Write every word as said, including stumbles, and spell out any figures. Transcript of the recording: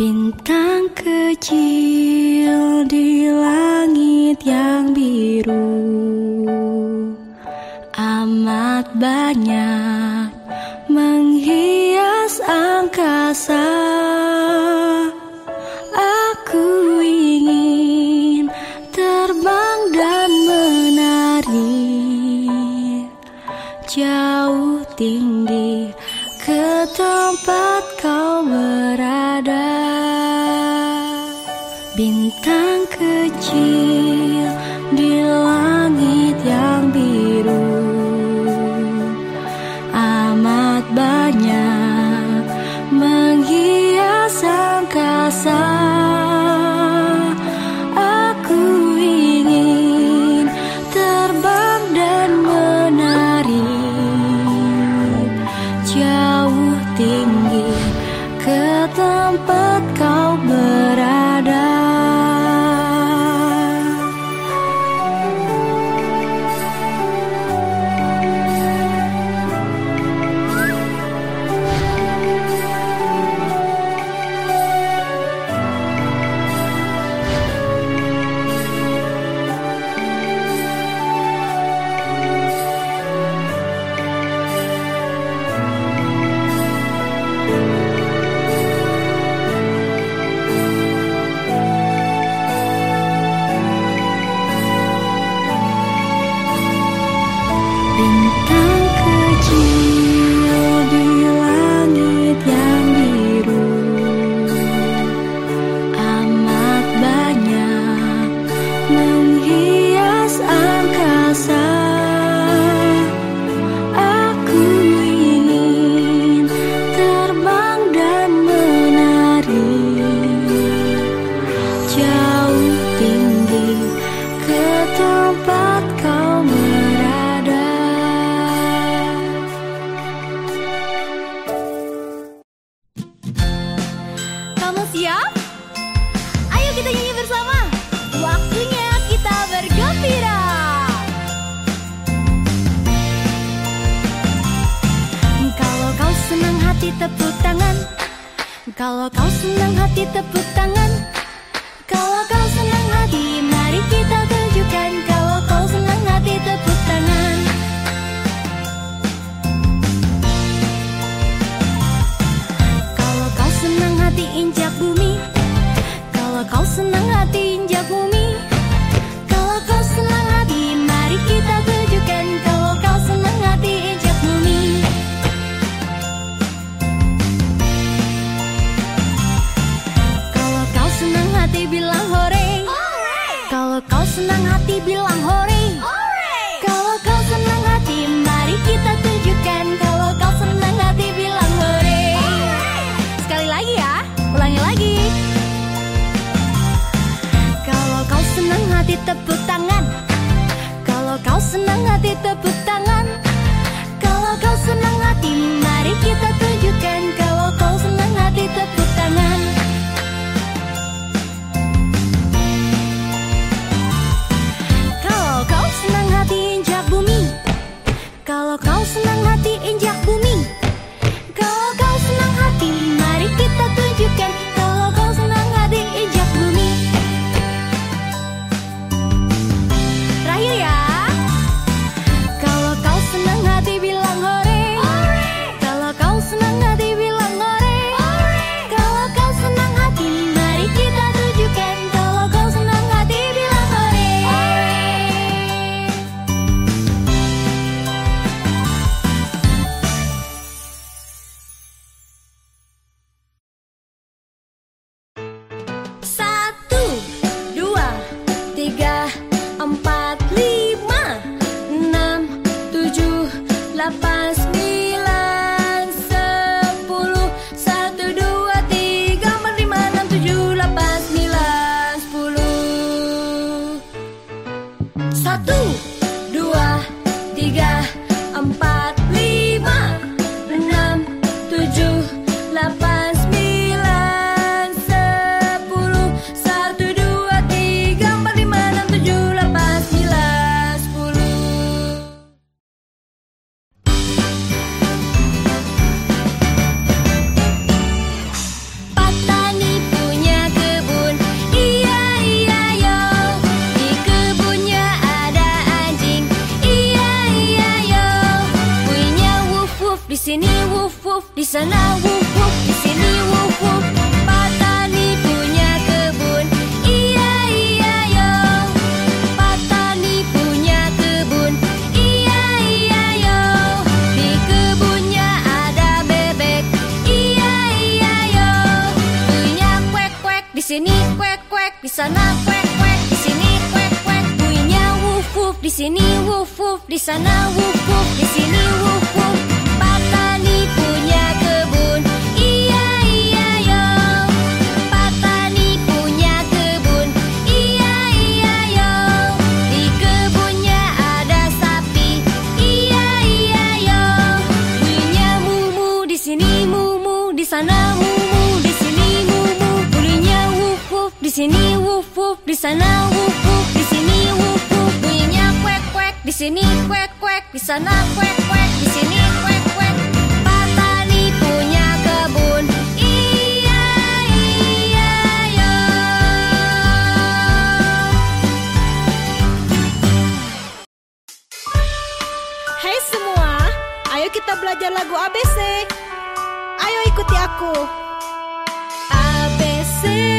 Bintang kecil di langit yang biru, amat banyak menghias angkasa. Aku ingin terbang dan menari jauh tinggi ke tempat kau berada. Bintang kecil di langit yang biru, amat banyak menghias angkasa. Aku ingin terbang dan menari jauh tinggi ke tempat kau berada. Bintang kecil di langit yang biru, amat banyak menghias angkasa. Aku ingin terbang dan menari jauh tinggi ke tempat kau berada. Kamu siap? Ayo kita nyanyi bersama. Waktunya kita bergembira. Kalau kau senang hati tepuk tangan. Kalau kau senang hati tepuk tangan. Kalau kau senang hati mari kita tunjukkan. Kalau kau senang hati tepuk tangan. Kalau kau senang hati injak bumi. Kalau kau senang hati injak bumi. Kalau kau senang hati mari kita tunjukkan. Kalau kau senang hati injak bumi. Kalau kau senang hati bilang hore. Kalau kau senang hati bilang hore. Kalau kau senang hati mari kita tunjukkan. Kalau kau senang hati bilang hore. Sekali lagi ya, ulangi lagi. Kalau kau senang hati tepuk tangan. Kalau kau senang hati tepuk tangan. Kalau kau senang hati mari kita tunjukkan. Kalau kau senang hati tepuk tangan. Kalau wuf wuf, di sini wuf wuf. Petani punya kebun, iya iya yo. Petani punya kebun, iya iya yo. Di kebunnya ada bebek, iya iya yo. Bunyinya kuek kuek, di sini kuek kuek, di sana kuek kuek, di sini kuek kuek. Bunyinya wuf wuf, di sini wuf wuf, di sana wuf wuf, di sini wuf wuf. Petani punya kebun, iya iya yo. Petani punya kebun, iya iya yo. Di kebunnya ada sapi, iya iya yo. Bunyinya mumu, di sini mumu, di sana mumu, di sini mumu. Bunyinya wuf wuf, di sini wuf wuf, di sana wuf wuf, di sini wuf wuf. Bunyinya kuek kuek, di sini kuek kuek, di sana kuek kuek, di sini kuek kuek. Petani punya kebun, iya iya yo. Hai semua, ayo kita belajar lagu A B C. Ayo ikuti aku. A B C